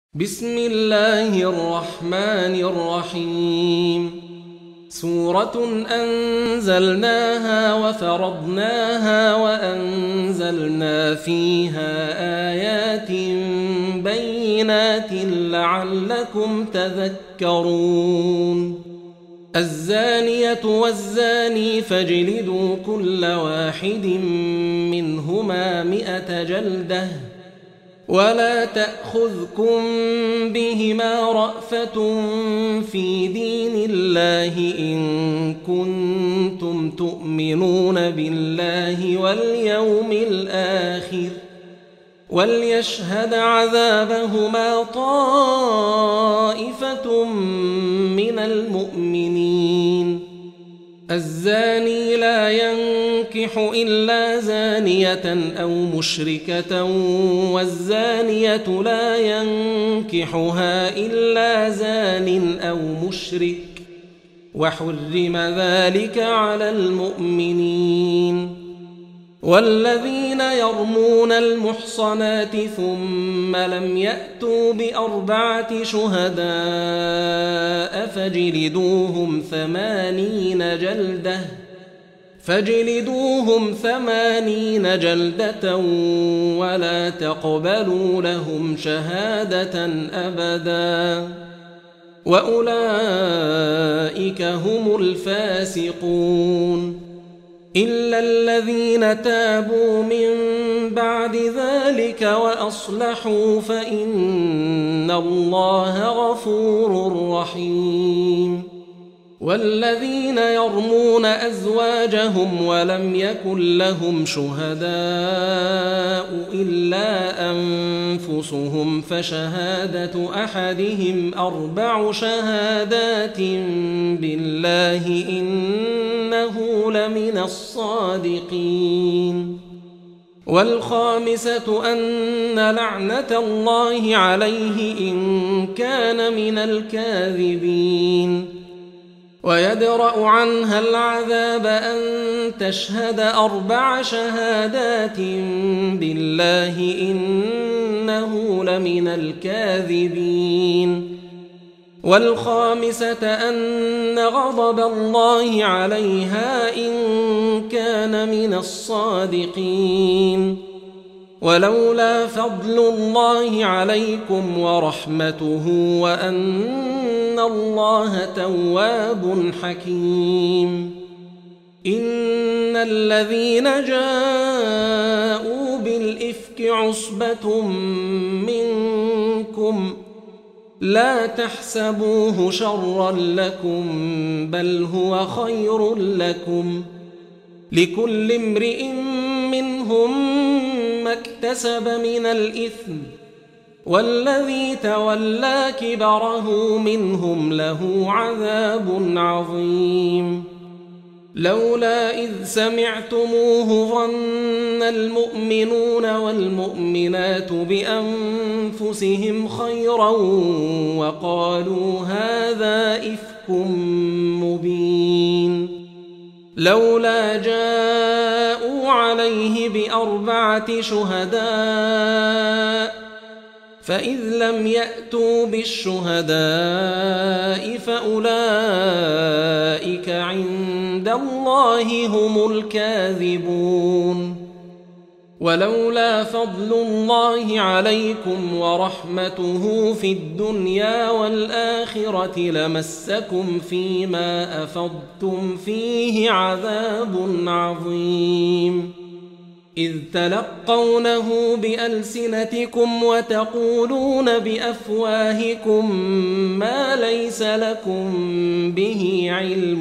بسم الله الرحمن الرحيم. سورة أنزلناها وفرضناها وأنزلنا فيها آيات بينات لعلكم تذكرون. الزانية والزاني فاجلدوا كل واحد منهما 100 جلدة ولا تأخذكم بهما رأفة في دين الله إن كنتم تؤمنون بالله واليوم الآخر وليشهد عذابهما طائفة من المؤمنين. الزاني لا ينكح إلا زانية أو مشركة والزانية لا ينكحها إلا زان أو مشرك وحرم ذلك على المؤمنين. والذين يرمون المحصنات ثم لم يأتوا ب4 شهداء فاجلدوهم 80 جلدة ولا تقبلوا لهم شهادة أبدا وأولئك هم الفاسقون. إلا الذين تابوا من بعد ذلك وأصلحوا فإن الله غفور رحيم. والذين يرمون أزواجهم ولم يكن لهم شهداء إلا أنفسهم فشهادة أحدهم 4 شهادات بالله إنه لمن الصادقين. والخامسة أن لعنة الله عليه إن كان من الكاذبين. ويدرأ عنها العذاب أن تشهد 4 شهادات بالله إنه لمن الكاذبين. والخامسة أن غضب الله عليها إن كان من الصادقين. ولولا فضل الله عليكم ورحمته وأن الله تواب حكيم. إن الذين جاءوا بالإفك عصبة منكم لا تحسبوه شرا لكم بل هو خير لكم لكل امرئ منهم ما اكتسب من الإثم والذي تولى كبره منهم له عذاب عظيم. لولا إذ سمعتموه ظن المؤمنون والمؤمنات بأنفسهم خيرا وقالوا هذا إفك مبين. لولا جاءوا عليه ب4 شهداء فإذ لم يأتوا بالشهداء فأولئك عند الله هم الكاذبون. ولولا فضل الله عليكم ورحمته في الدنيا والآخرة لمسكم فيما أفضتم فيه عذاب عظيم. إذ تلقونه بألسنتكم وتقولون بأفواهكم ما ليس لكم به علم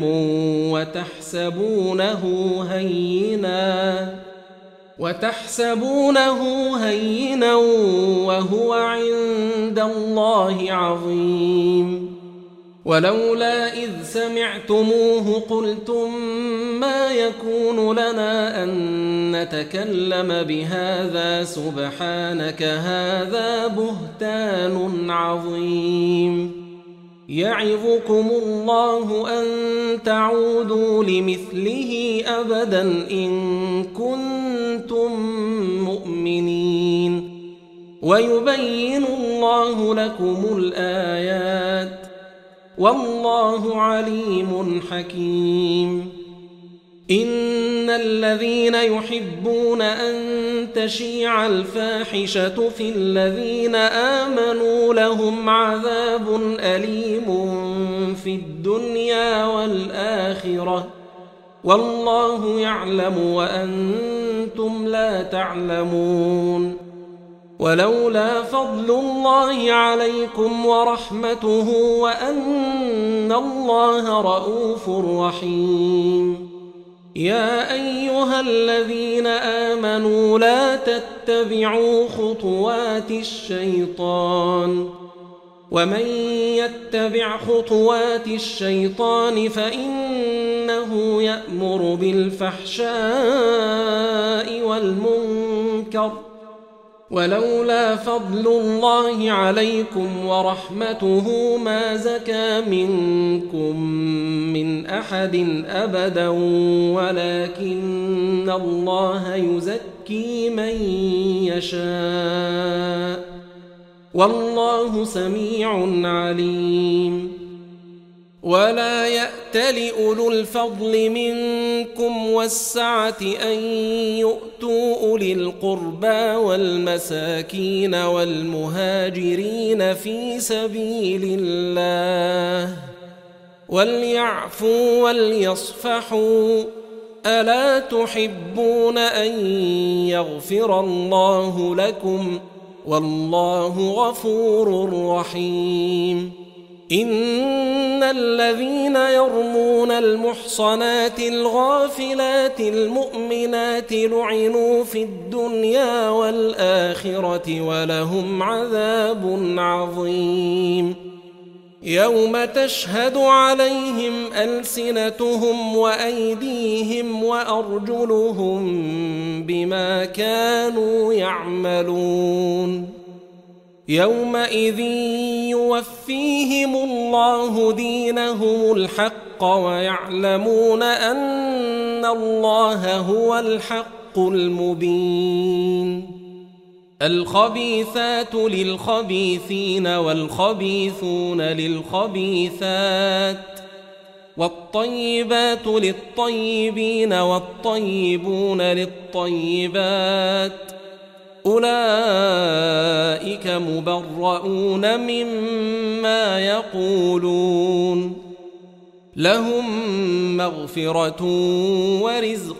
وتحسبونه هينا وهو عند الله عظيم. ولولا إذ سمعتموه قلتم ما يكون لنا أن نتكلم بهذا سبحانك هذا بهتان عظيم. يعظكم الله أن تعودوا لمثله أبدا إن كنتم مؤمنين. ويبين الله لكم الآيات والله عليم حكيم. إن الذين يحبون أن تشيع الفاحشة في الذين آمنوا لهم عذاب أليم في الدنيا والآخرة والله يعلم وأنتم لا تعلمون. ولولا فضل الله عليكم ورحمته وأن الله رؤوف رحيم. يا أيها الذين آمنوا لا تتبعوا خطوات الشيطان ومن يتبع خطوات الشيطان فإنه يأمر بالفحشاء والمنكر. ولولا فضل الله عليكم ورحمته ما زكى منكم من أحد أبدا ولكن الله يزكي من يشاء والله سميع عليم. ولا يأتل أولو الفضل منكم والسعة أن يؤتوا أولي القربى والمساكين والمهاجرين في سبيل الله وليعفوا وليصفحوا ألا تحبون أن يغفر الله لكم والله غفور رحيم. إن الذين يرمون المحصنات الغافلات المؤمنات لعنوا في الدنيا والآخرة ولهم عذاب عظيم. يوم تشهد عليهم ألسنتهم وأيديهم وأرجلهم بما كانوا يعملون. يومئذ يوفيهم الله دينهم الحق ويعلمون أن الله هو الحق المبين. الخبيثات للخبيثين والخبيثون للخبيثات والطيبات للطيبين والطيبون للطيبات أولئك مبرؤون مما يقولون لهم مغفرة ورزق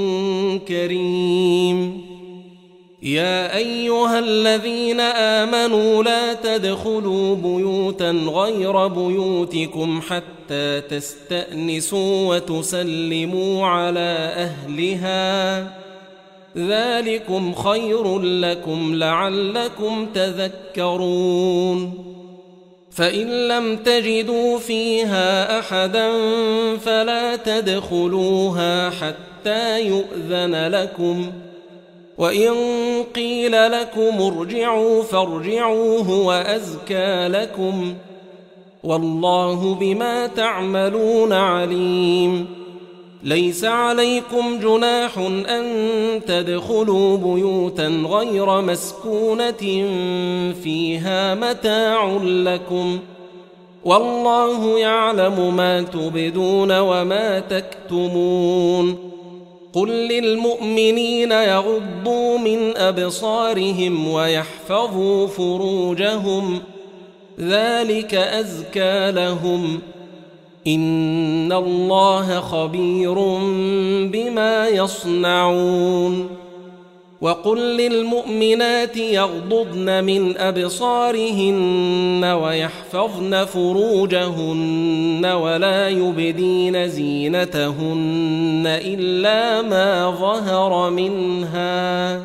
كريم. يا أيها الذين آمنوا لا تدخلوا بيوتا غير بيوتكم حتى تستأنسوا وتسلموا على أهلها ذلكم خير لكم لعلكم تذكرون. فإن لم تجدوا فيها أحدا فلا تدخلوها حتى يؤذن لكم وإن قيل لكم ارجعوا فارجعوا هو أزكى لكم والله بما تعملون عليم. ليس عليكم جناح أن تدخلوا بيوتا غير مسكونة فيها متاع لكم والله يعلم ما تبدون وما تكتمون. قل للمؤمنين يغضوا من أبصارهم ويحفظوا فروجهم ذلك أزكى لهم إن الله خبير بما يصنعون. وقل للمؤمنات يغضضن من أبصارهن ويحفظن فروجهن ولا يبدين زينتهن إلا ما ظهر منها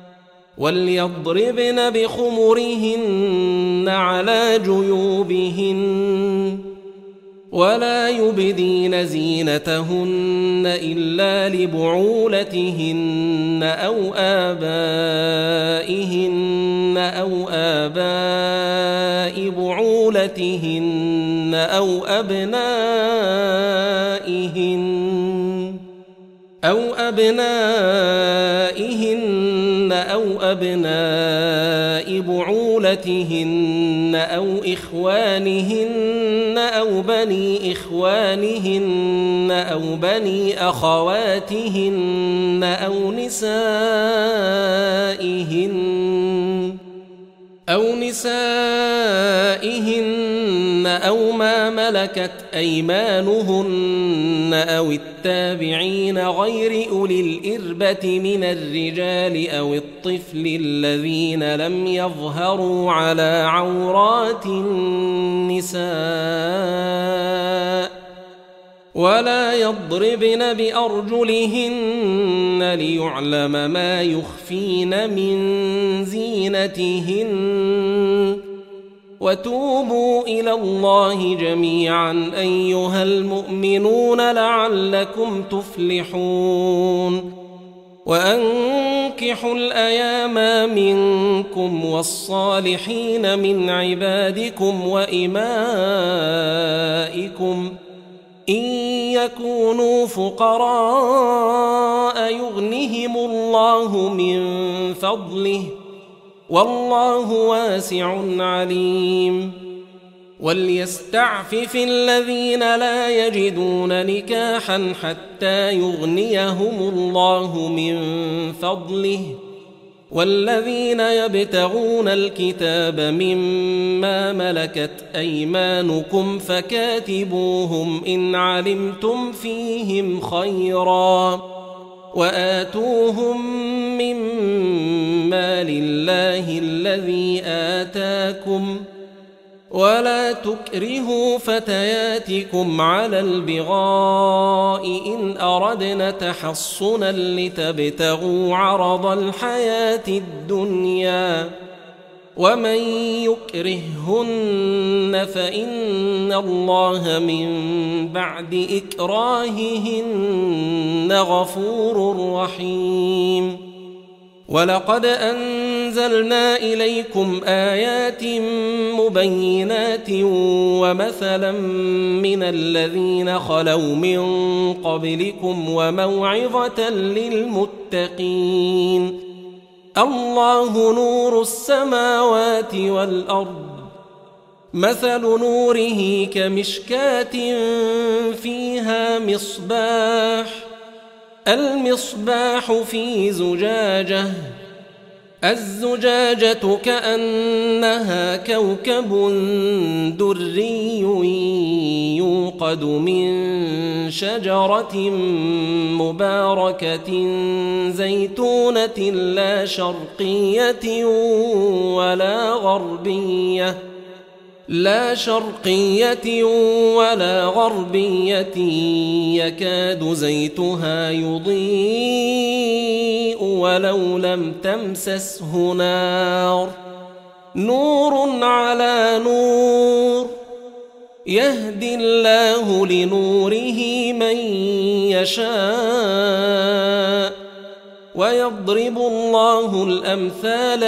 وليضربن بخمرهن على جيوبهن ولا يبدين زينتهن إلا لبعولتهن أو آباء بعولتهن أو أبنائهن أو أبناء بعولتهن أو إخوانهن أو بني إخوانهن أو بني أخواتهن أو نسائهن أو ما ملكت أيمانهن أو التابعين غير أولي الإربة من الرجال أو الطفل الذين لم يظهروا على عورات النساء ولا يضربن بأرجلهن ليعلم ما يخفين من زينتهن وتوبوا إلى الله جميعا أيها المؤمنون لعلكم تفلحون وأنكحوا الأيام منكم والصالحين من عبادكم وإمائكم إن يكونوا فقراء يغنهم الله من فضله والله واسع عليم وليستعفف الذين لا يجدون نكاحا حتى يغنيهم الله من فضله والذين يبتغون الكتاب مما ملكت أيمانكم فكاتبوهم إن علمتم فيهم خيرا وآتوهم مما لله الذي آتاكم ولا تكرهوا فتياتكم على البغاء إن أردنا تحصنا لتبتغوا عرض الحياة الدنيا ومن يكرههن فإن الله من بعد إكراههن غفور رحيم ولقد أنزلنا إليكم آيات مبينات ومثلا من الذين خلوا من قبلكم وموعظة للمتقين الله نور السماوات والأرض مثل نوره كمشكاة فيها مصباح المصباح في زجاجة الزجاجة كأنها كوكب دري يوقد من شجرة مباركة زيتونة لا شرقية ولا غربية يكاد زيتها يضيء ولو لم تمسسه نار نور على نور يهدي الله لنوره من يشاء ويضرب الله الأمثال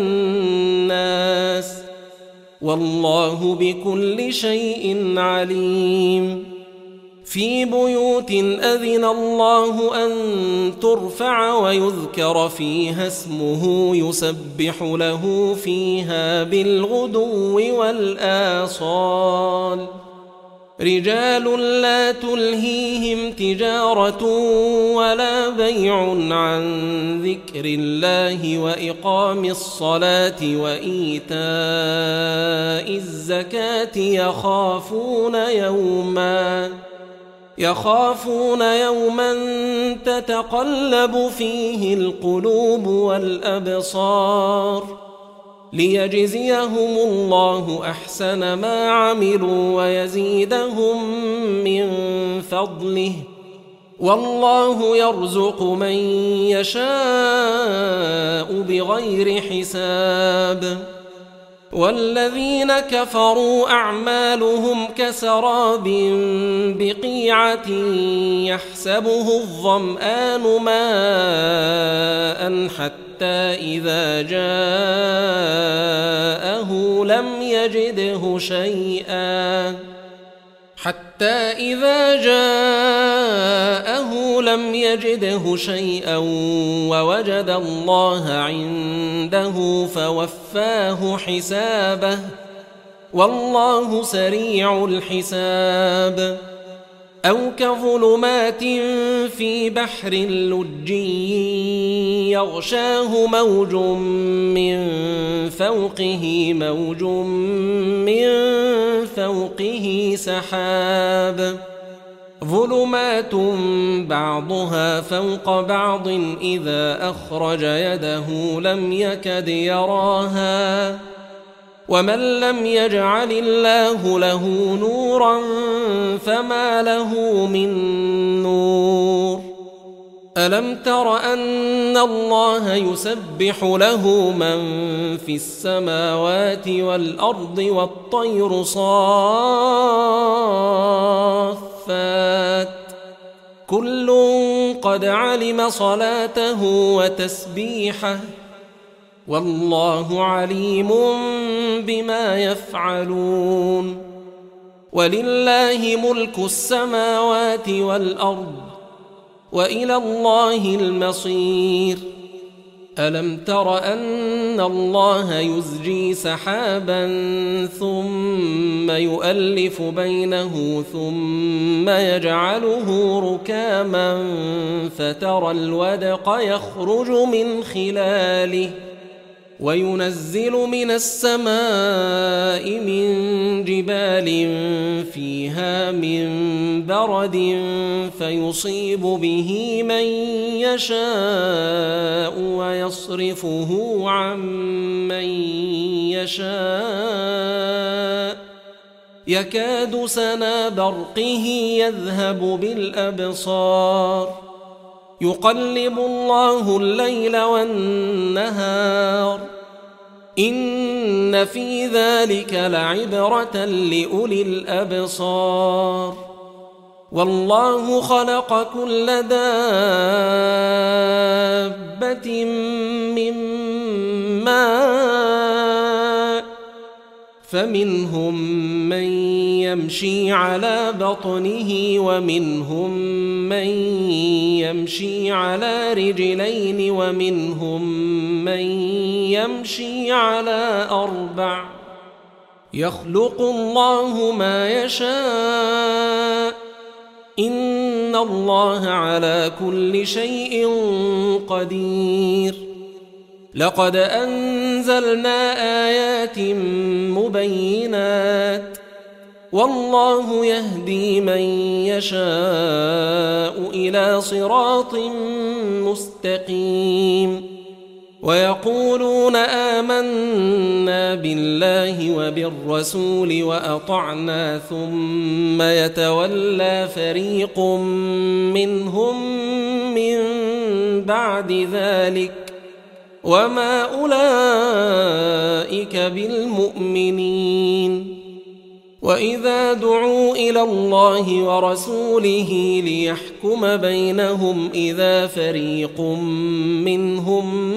للناس والله بكل شيء عليم في بيوت أذن الله أن ترفع ويذكر فيها اسمه يسبح له فيها بالغدو والآصال رجال لا تلهيهم تجارة ولا بيع عن ذكر الله وإقام الصلاة وإيتاء الزكاة يخافون يوما تتقلب فيه القلوب والأبصار ليجزيهم الله أحسن ما عملوا ويزيدهم من فضله والله يرزق من يشاء بغير حساب والذين كفروا أعمالهم كسراب بقيعة يحسبه الظمآن ماء حتى إذا جاءه لم يجده شيئا حتى إذا جاءه لم يجده شيئا ووجد الله عنده فوفاه حسابه والله سريع الحساب أو كظلمات في بحر لجي يغشاه موج من فوقه موج من فوقه سحاب ظلمات بعضها فوق بعض إذا أخرج يده لم يكد يراها ومن لم يجعل الله له نورا فما له من نور ألم تر أن الله يسبح له من في السماوات والأرض والطير صافات كل قد علم صلاته وتسبيحه والله عليم بما يفعلون ولله ملك السماوات والأرض وإلى الله المصير ألم تر أن الله يزجي سحابا ثم يؤلف بينه ثم يجعله ركاما فترى الودق يخرج من خلاله وينزل من السماء من جبال فيها من برد فيصيب به من يشاء ويصرفه عن من يشاء يكاد سنا برقه يذهب بالأبصار يقلب الله الليل والنهار إن في ذلك لعبرة لأولي الأبصار والله خلق كل دابة من ماء فمنهم من يمشي على بطنه ومنهم من يمشي على رجلين ومنهم من يمشي على أربع يخلق الله ما يشاء إن الله على كل شيء قدير لقد أنزلنا آيات مبينات والله يهدي من يشاء إلى صراط مستقيم ويقولون آمنا بالله وبالرسول وأطعنا ثم يتولى فريق منهم من بعد ذلك وما أولئك بالمؤمنين وإذا دعوا إلى الله ورسوله ليحكم بينهم إذا فريق منهم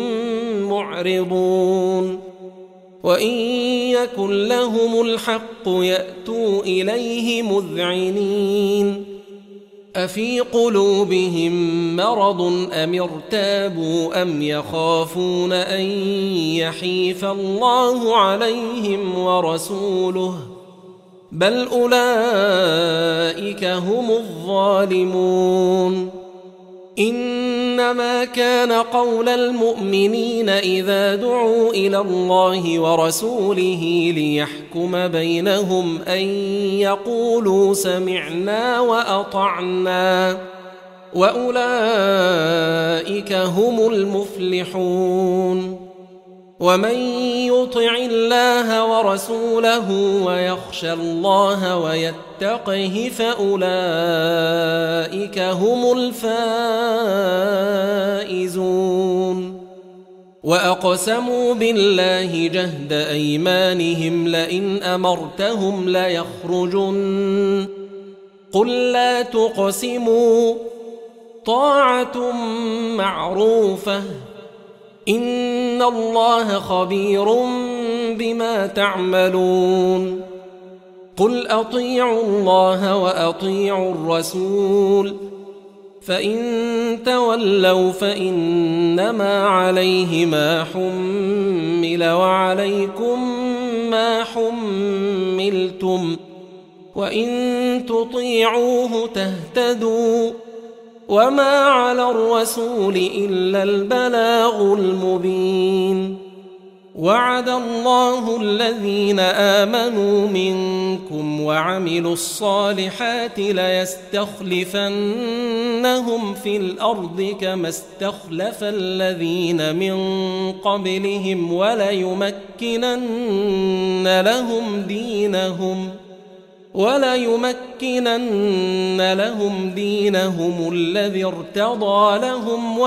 معرضون وإن يكن لهم الحق يأتوا إليه مذعنين أفي قلوبهم مرض أم ارتابوا أم يخافون أن يحيف الله عليهم ورسوله بل أولئك هم الظالمون إنما كان قول المؤمنين إذا دعوا إلى الله ورسوله ليحكم بينهم أن يقولوا سمعنا وأطعنا وأولئك هم المفلحون ومن يطع الله ورسوله ويخشى الله ويتقه فأولئك هم الفائزون وأقسموا بالله جهد أيمانهم لئن أمرتهم ليخرجن قل لا تقسموا طاعة معروفة إن الله خبير بما تعملون قل أطيعوا الله وأطيعوا الرسول فإن تولوا فإنما عليه ما حمل وعليكم ما حملتم وإن تطيعوه تهتدوا وما على الرسول إلا البلاغ المبين وعد الله الذين آمنوا منكم وعملوا الصالحات ليستخلفنهم في الأرض كما استخلف الذين من قبلهم وليمكنن لهم دينهم الذي ارتضى لهم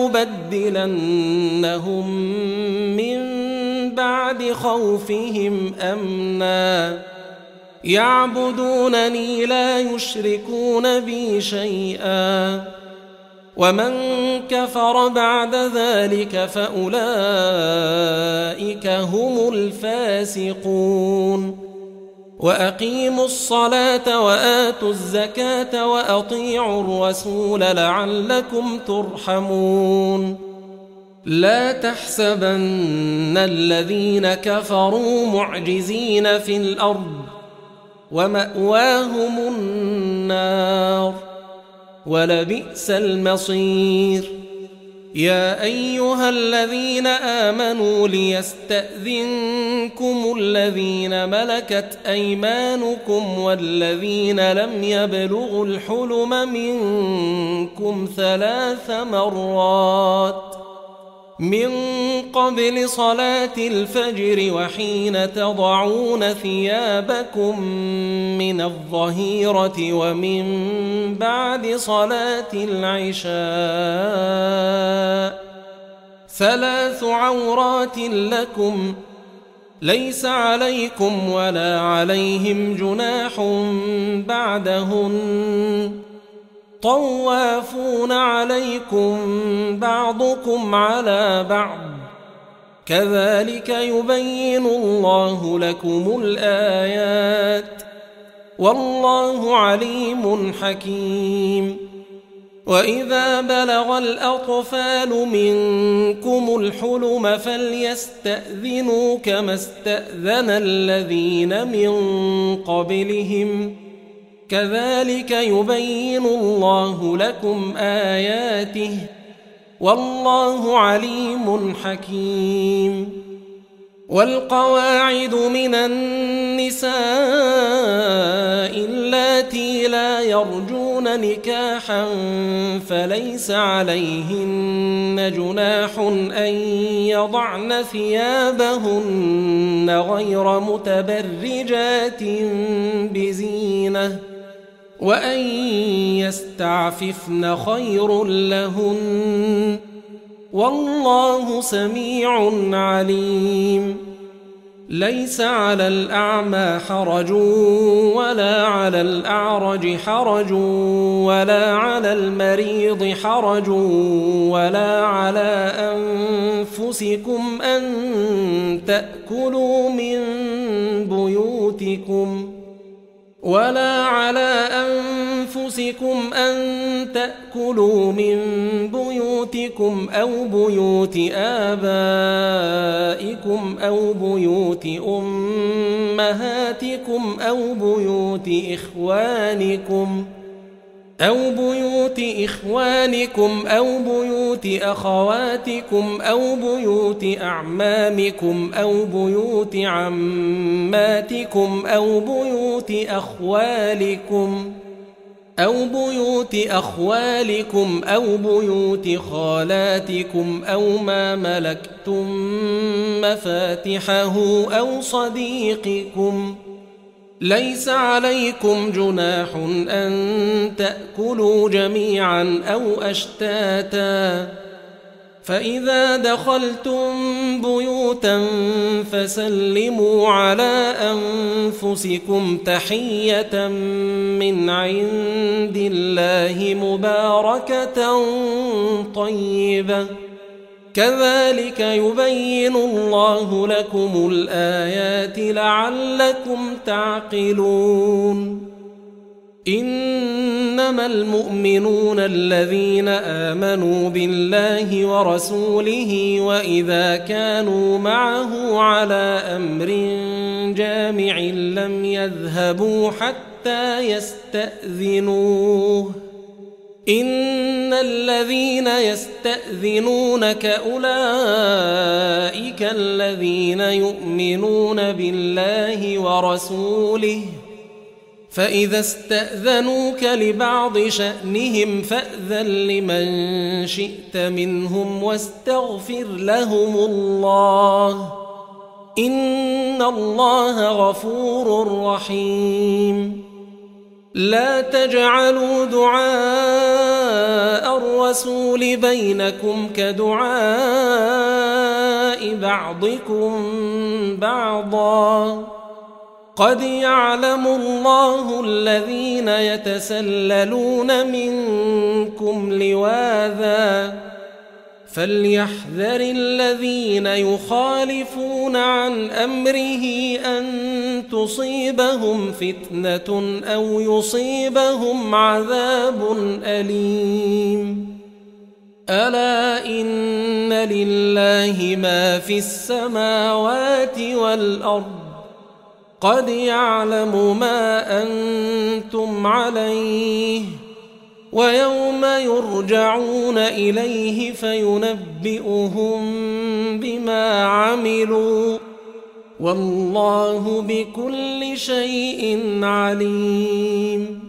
وليبدلنهم من بعد خوفهم أمنا يعبدونني لا يشركون بي شيئا ومن كفر بعد ذلك فأولئك هم الفاسقون وأقيموا الصلاة وآتوا الزكاة وأطيعوا الرسول لعلكم ترحمون لا تحسبن الذين كفروا معجزين في الأرض ومأواهم النار ولبئس المصير يا أيها الذين آمنوا ليستأذنكم الذين ملكت أيمانكم والذين لم يبلغوا الحلم منكم 3 مرات من قبل صلاة الفجر وحين تضعون ثيابكم من الظهيرة ومن بعد صلاة العشاء 3 عورات لكم ليس عليكم ولا عليهم جناح بعدهن طوافون عليكم بعضكم على بعض كذلك يبين الله لكم الآيات والله عليم حكيم وإذا بلغ الأطفال منكم الحلم فليستأذنوا كما استأذن الذين من قبلهم كذلك يبين الله لكم آياته والله عليم حكيم والقواعد من النساء اللاتي لا يرجون نكاحا فليس عليهن جناح أن يضعن ثيابهن غير متبرجات بزينة وأن يستعففن خير لهن والله سميع عليم ليس على الأعمى حرج ولا على الأعرج حرج ولا على المريض حرج ولا على أنفسكم أن تأكلوا من بيوتكم أو بيوت آبائكم أو بيوت أمهاتكم أو بيوت إخوانكم أو بيوت أخواتكم أو بيوت أعمامكم أو بيوت عماتكم أو بيوت أخوالكم أو بيوت خالاتكم أو ما ملكتم مفاتحه أو صديقكم ليس عليكم جناح أن تأكلوا جميعا أو أشتاتا فإذا دخلتم بيوتا فسلموا على أنفسكم تحية من عند الله مباركة طيبة كذلك يبين الله لكم الآيات لعلكم تعقلون إنما المؤمنون الذين آمنوا بالله ورسوله وإذا كانوا معه على أمر جامع لم يذهبوا حتى يستأذنوه إن الذين يستأذنونك أولئك الذين يؤمنون بالله ورسوله فإذا استأذنوك لبعض شأنهم فأذن لمن شئت منهم واستغفر لهم الله إن الله غفور رحيم لا تجعلوا دعاء الرسول بينكم كدعاء بعضكم بعضا قد يعلم الله الذين يتسللون منكم لواذا فليحذر الذين يخالفون عن أمره أن تصيبهم فتنة أو يصيبهم عذاب أليم ألا إن لله ما في السماوات والأرض قد يعلم ما أنتم عليه ويوم يرجعون إليه فينبئهم بما عملوا والله بكل شيء عليم